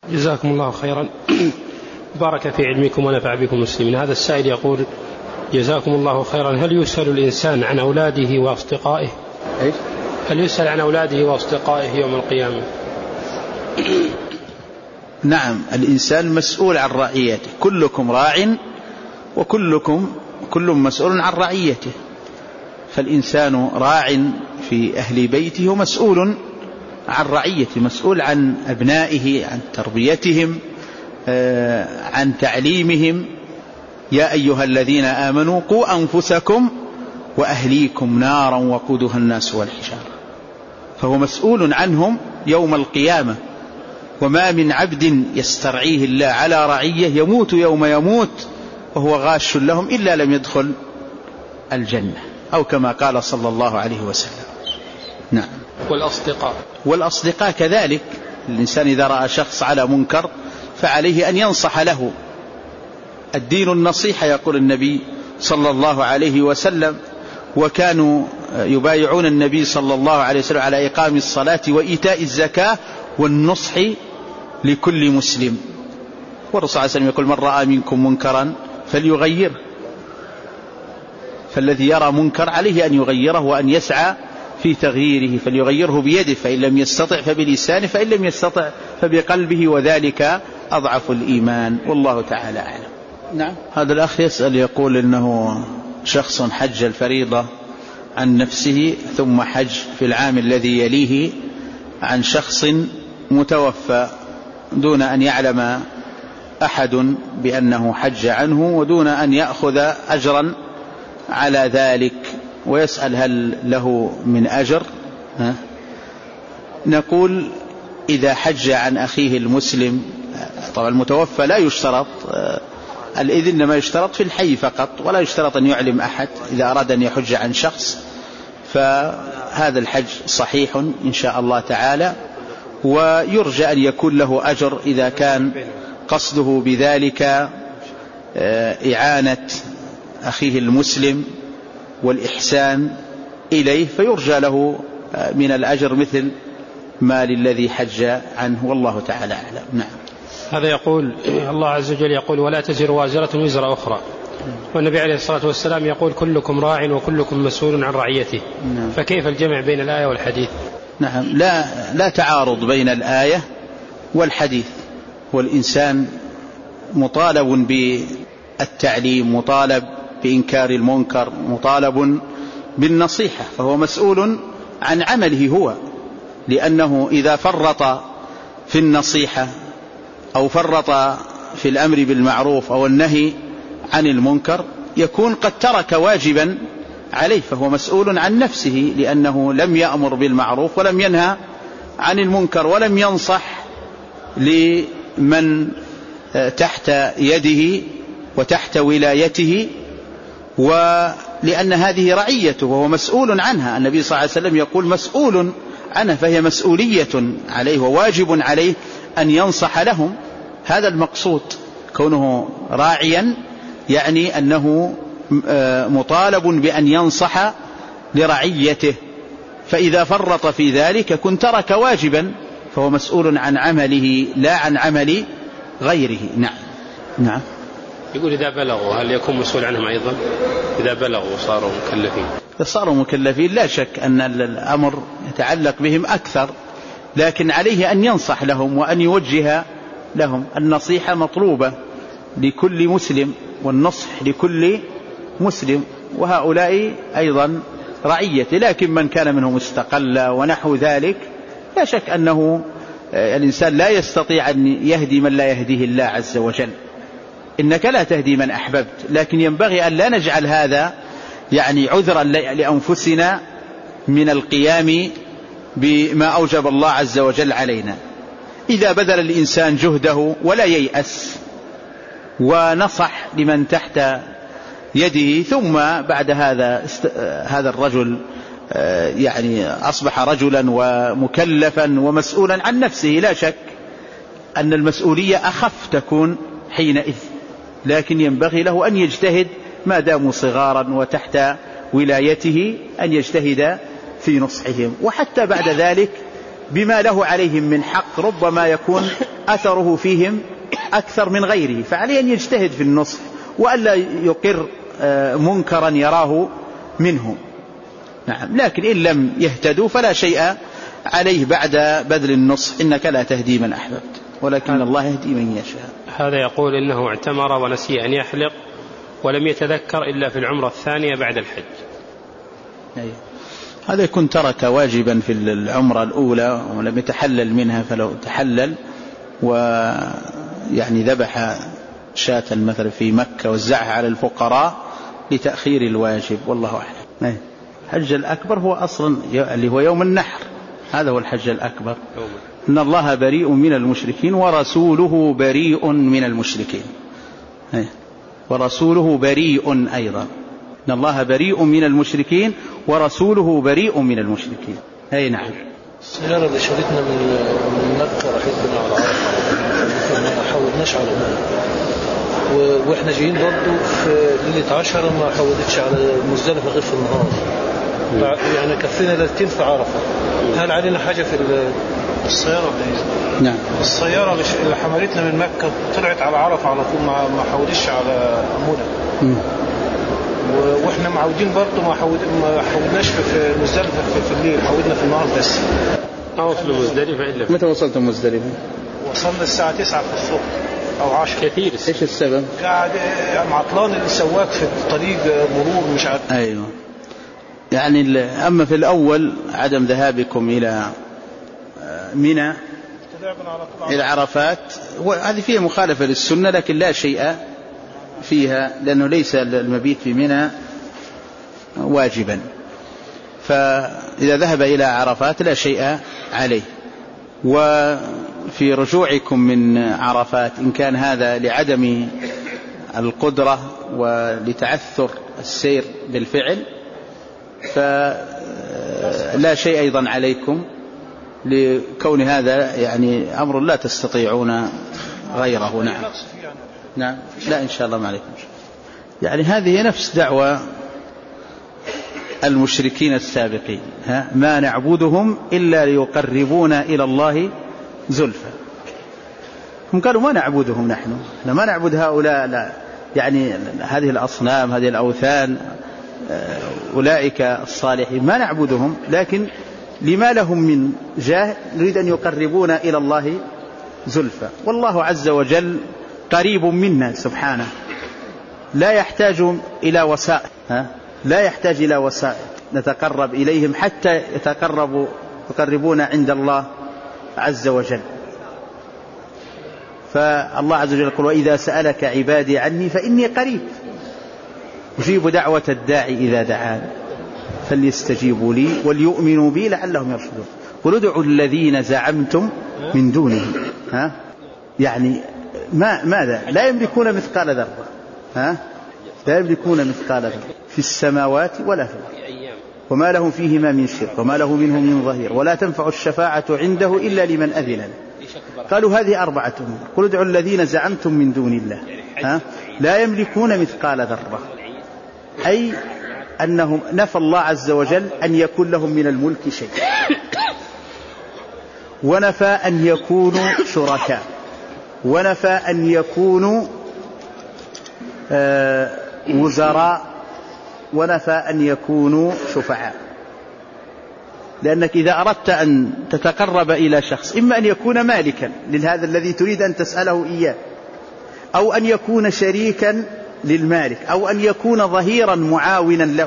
جزاكم الله خيرا. بارك في علمكم ونفع بكم المسلمين. هذا السائل يقول: جزاكم الله خيرا، هل يسأل الإنسان عن أولاده وأصدقائه؟ هل يسأل عن أولاده وأصدقائه يوم القيامة؟ نعم، الإنسان مسؤول عن رعيته، كلكم راع كل مسؤول عن رعيته، فالإنسان راع في أهل بيته ومسؤول عن رعيته، مسؤول عن أبنائه، عن تربيتهم، عن تعليمهم. يا أيها الذين آمنوا قوا أنفسكم وأهليكم نارا وقودها الناس والحجارة، فهو مسؤول عنهم يوم القيامة. وما من عبد يسترعيه الله على رعية يموت يوم يموت وهو غاش لهم إلا لم يدخل الجنة، أو كما قال صلى الله عليه وسلم. نعم. والأصدقاء كذلك، الإنسان إذا رأى شخص على منكر فعليه أن ينصح له. الدين النصيحة يقول النبي صلى الله عليه وسلم، وكانوا يبايعون النبي صلى الله عليه وسلم على إقام الصلاة وإيتاء الزكاة والنصح لكل مسلم. والرسول صلى الله عليه وسلم يقول: من رأى منكم منكرا فليغيره، فالذي يرى منكر عليه أن يغيره وأن يسعى في تغييره، فليغيره بيده، فإن لم يستطع فبلسانه، فإن لم يستطع فبقلبه، وذلك أضعف الإيمان، والله تعالى أعلم. نعم. هذا الأخ يسأل يقول إنه شخص حج الفريضة عن نفسه ثم حج في العام الذي يليه عن شخص متوفى دون أن يعلم أحد بأنه حج عنه ودون أن يأخذ أجرا على ذلك، ويسأل هل له من أجر؟ نقول: إذا حج عن أخيه المسلم، طبعا المتوفى لا يشترط الإذن، إنما يشترط في الحي فقط، ولا يشترط أن يعلم أحد إذا أراد أن يحج عن شخص، فهذا الحج صحيح إن شاء الله تعالى، ويرجى أن يكون له أجر إذا كان قصده بذلك إعانة أخيه المسلم والإحسان إليه، فيرجى له من الأجر مثل ما للذي حج عنه، والله تعالى أعلم. نعم. هذا يقول: الله عز وجل يقول: ولا تزر وازرة وزر أخرى، والنبي عليه الصلاة والسلام يقول: كلكم راع وكلكم مسؤول عن رعيته. نعم. فكيف الجمع بين الآية والحديث؟ نعم، لا تعارض بين الآية والحديث، والإنسان مطالب بالتعليم، مطالب بإنكار المنكر، مطالب بالنصيحة، فهو مسؤول عن عمله هو، لأنه إذا فرط في النصيحة أو فرط في الأمر بالمعروف أو النهي عن المنكر يكون قد ترك واجبا عليه، فهو مسؤول عن نفسه، لأنه لم يأمر بالمعروف ولم ينهى عن المنكر ولم ينصح لمن تحت يده وتحت ولايته، ولأن هذه رعيته وهو مسؤول عنها. النبي صلى الله عليه وسلم يقول: مسؤول عنها، فهي مسؤولية عليه وواجب عليه أن ينصح لهم. هذا المقصود، كونه راعيا يعني أنه مطالب بأن ينصح لرعيته، فإذا فرط في ذلك كن ترك واجبا، فهو مسؤول عن عمله لا عن عمل غيره. نعم. نعم. يقول: إذا بلغوا هل يكون مسؤول عنهم أيضا؟ إذا بلغوا صاروا مكلفين لا شك أن الأمر يتعلق بهم أكثر، لكن عليه أن ينصح لهم وأن يوجه لهم. النصيحة مطلوبة لكل مسلم والنصح لكل مسلم، وهؤلاء أيضا رعية، لكن من كان منهم مستقل ونحو ذلك لا شك أنه الإنسان لا يستطيع أن يهدي من لا يهديه الله عز وجل. إنك لا تهدي من أحببت، لكن ينبغي أن لا نجعل هذا يعني عذرا لأنفسنا من القيام بما أوجب الله عز وجل علينا. إذا بذل الإنسان جهده ولا ييأس ونصح لمن تحت يده، ثم بعد هذا الرجل يعني أصبح رجلا ومكلفا ومسؤولا عن نفسه، لا شك أن المسؤولية أخف تكون حينئذ، لكن ينبغي له أن يجتهد ما داموا صغارا وتحت ولايته، أن يجتهد في نصحهم، وحتى بعد ذلك بما له عليهم من حق ربما يكون أثره فيهم أكثر من غيره، فعليه أن يجتهد في النصح وألا يقر منكرا يراه منه. نعم. لكن إن لم يهتدوا فلا شيء عليه بعد بذل النصح، إنك لا تهدي من أحببت ولكن الله يهدي من يشاء. هذا يقول إنه اعتمر ونسي أن يحلق ولم يتذكر إلا في العمرة الثانية بعد الحج. هذا يكون ترك واجبا في العمرة الأولى ولم يتحلل منها، فلو تحلل ويعني ذبح شاة مثلا في مكة وزعها على الفقراء لتأخير الواجب، والله أعلم. الحج الأكبر هو أصلا اللي هو يوم النحر، هذا هو الحج الأكبر. إن الله بريء من المشركين ورسوله بريء من المشركين، ورسوله بريء أيضا. إن الله بريء من المشركين ورسوله بريء من المشركين. أي نعم. السيارة اللي شريتنا من مكة راحت بنا على عرفة، ما حاولناش على مكة، واحنا جايين برضو في ليلة 10 ما حاولتش على مزدلفة غير في النهار، يعني كفينا ليلتين في عرفة. هل علينا حاجة في السيارة ولا ايه؟ نعم. السيارة اللي حملتنا من مكة طلعت على عرفة على طول، ما حاولتش على منى، واحنا معودين برضو ما حاولناش في مزدلفة في الليل، حاولنا في النهار بس. أوصل مزدلفة إلا متى وصلت مزدلفة؟ وصلنا الساعة 9 في الصبح أو 10. كثير. إيش السبب؟ قاعد عطلان السواق في الطريق، مرور مش عارف. أيوة. يعني أما في الأول عدم ذهابكم إلى منى إلى عرفات، وهذه فيها مخالفة للسنة، لكن لا شيء فيها لأنه ليس المبيت في منى واجبا، فإذا ذهب إلى عرفات لا شيء عليه. وفي رجوعكم من عرفات إن كان هذا لعدم القدرة ولتعثر السير بالفعل فلا شيء أيضا عليكم، لكون هذا يعني أمر لا تستطيعون غيره. نعم. نعم. لا إن شاء الله ما عليكم. يعني هذه نفس دعوة المشركين السابقين، ما نعبدهم إلا ليقربونا إلى الله زلفى. هم قالوا ما نعبدهم، نحن ما نعبد هؤلاء، لا يعني هذه الأصنام هذه الأوثان أولئك الصالحين ما نعبدهم، لكن لما لهم من جاه نريد أن يقربونا إلى الله زلفى. والله عز وجل قريب منا سبحانه، لا يحتاج إلى وسائط، لا يحتاج إلى وسائط نتقرب إليهم حتى يقربون عند الله عز وجل. فالله عز وجل يقول وإذا سألك عبادي عني فإني قريب أجيب دعوة الداعي إذا دعان فليستجيبوا لي وليؤمنوا بي لعلهم يرشدون قل ادعوا الذين زعمتم من دونه. يعني ماذا؟ لا يملكون مثقال ذرة، لا يملكون مثقال ذرة في السماوات ولا في الأرض وما لهم فيهما من شرك وما له منهم من ظهير ولا تنفع الشفاعة عنده إلا لمن أذن له. قالوا هذه 4 أمور. قل ادعوا الذين زعمتم من دون الله لا يملكون مثقال ذرة، أي أنهم نفى الله عز وجل أن يكون لهم من الملك شيء، ونفى أن يكونوا شركاء، ونفى أن يكونوا وزراء، ونفى أن يكونوا شفعاء. لأنك إذا أردت أن تتقرب إلى شخص إما أن يكون مالكا لهذا الذي تريد أن تسأله إياه، أو أن يكون شريكا للمالك، أو أن يكون ظهيرا معاونا له،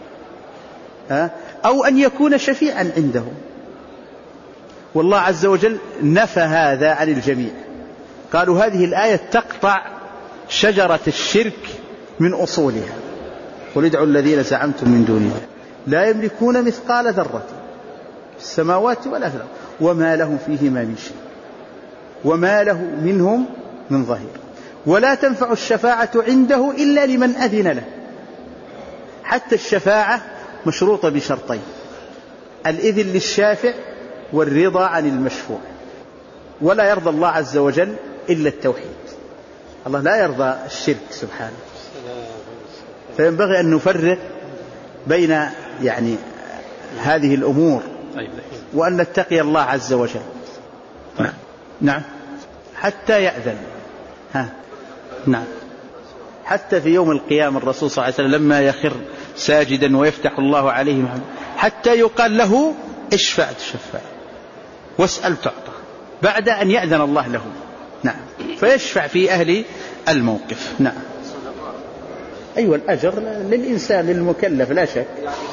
أو أن يكون شفيعا عنده. والله عز وجل نفى هذا عن الجميع. قالوا هذه الآية تقطع شجرة الشرك من أصولها. قل ادعوا الذين زعمتم من دونه لا يملكون مثقال ذرة في السماوات ولا في الأرض وما لهم فيهما من شيء وما له منهم من ظهير ولا تنفع الشفاعة عنده إلا لمن أذن له. حتى الشفاعة مشروطة بشرطين: الإذن للشافع والرضا عن المشفوع. ولا يرضى الله عز وجل إلا التوحيد، الله لا يرضى الشرك سبحانه. فينبغي أن نفرق بين يعني هذه الأمور وأن نتقي الله عز وجل. نعم. حتى يأذن. نعم. حتى في يوم القيامة الرسول صلى الله عليه وسلم لما يخر ساجدا ويفتح الله عليه حتى يقال له اشفع تشفع واسأل تعطى بعد أن يأذن الله له. نعم. فيشفع في أهل الموقف. نعم. أيوة الأجر للإنسان للمكلف لا شك.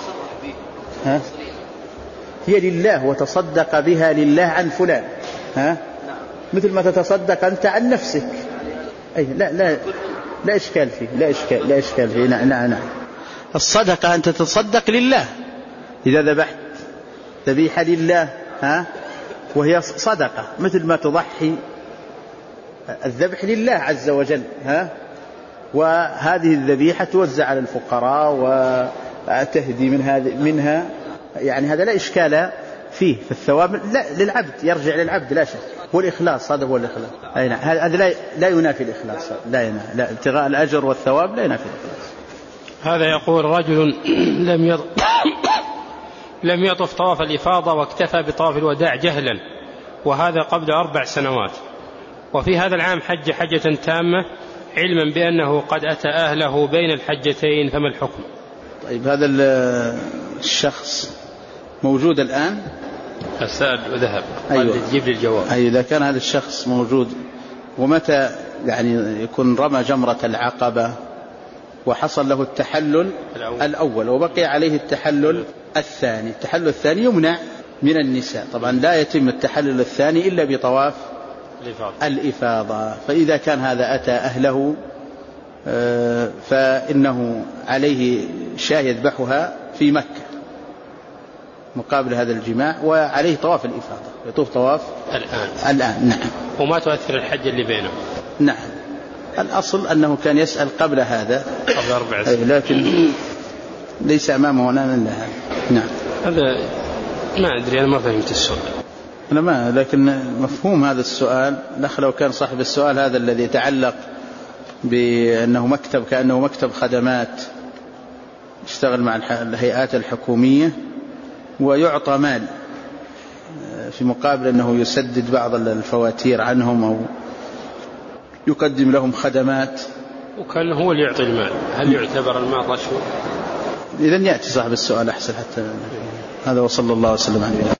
هي لله وتصدق بها لله عن فلان. مثل ما تتصدق أنت عن نفسك. أي لا إشكال فيه. لا إشكال فيه. نعم. الصدقة أن تتصدق لله إذا ذبحت ذبيحة لله وهي صدقة مثل ما تضحي الذبح لله عز وجل. وهذه الذبيحة توزع على الفقراء وتهدي منها يعني هذا لا إشكال فيه. فالثواب لا للعبد يرجع للعبد لا شك. والإخلاص هذا هو الإخلاص. هذا لا ينافي الإخلاص. لا ابتغاء الأجر والثواب لا ينافي الإخلاص. هذا يقول رجل لم يطف طواف الإفاضة واكتفى بطواف الوداع جهلا وهذا قبل 4 سنوات وفي هذا العام حج حجة تامة علما بأنه قد أتى أهله بين الحجتين فما الحكم؟ طيب هذا الشخص موجود الآن؟ السائل وذهب. أيوة. تجيب لي الجواب. أي إذا كان هذا الشخص موجود ومتى يعني يكون رمى جمرة العقبة وحصل له التحلل الأول وبقي عليه التحلل الثاني. التحلل الثاني يمنع من النساء. طبعا لا يتم التحلل الثاني إلا بطواف الإفاضة. فإذا كان هذا أتى أهله فإنه عليه شاة يذبحها في مكة مقابل هذا الجماع وعليه طواف الإفاضة يطوف طواف الآن. نعم. وما تؤثر الحج اللي بينه. نعم. الأصل أنه كان يسأل قبل هذا قبل 4 سنين لكن ليس أمامه هنا. نعم. هذا ما أدري أنا ما فهمت السؤال. أنا ما لكن مفهوم هذا السؤال. لو كان صاحب السؤال هذا الذي يتعلق بأنه مكتب كأنه مكتب خدمات يشتغل مع الهيئات الحكومية ويعطى مال في مقابل أنه يسدد بعض الفواتير عنهم أو يقدم لهم خدمات وكان هو اللي يعطي المال هل يعتبر المال رشوة؟ إذن يأتي صاحب السؤال أحسن حتى هذا. وصلى الله وسلم على نبينا.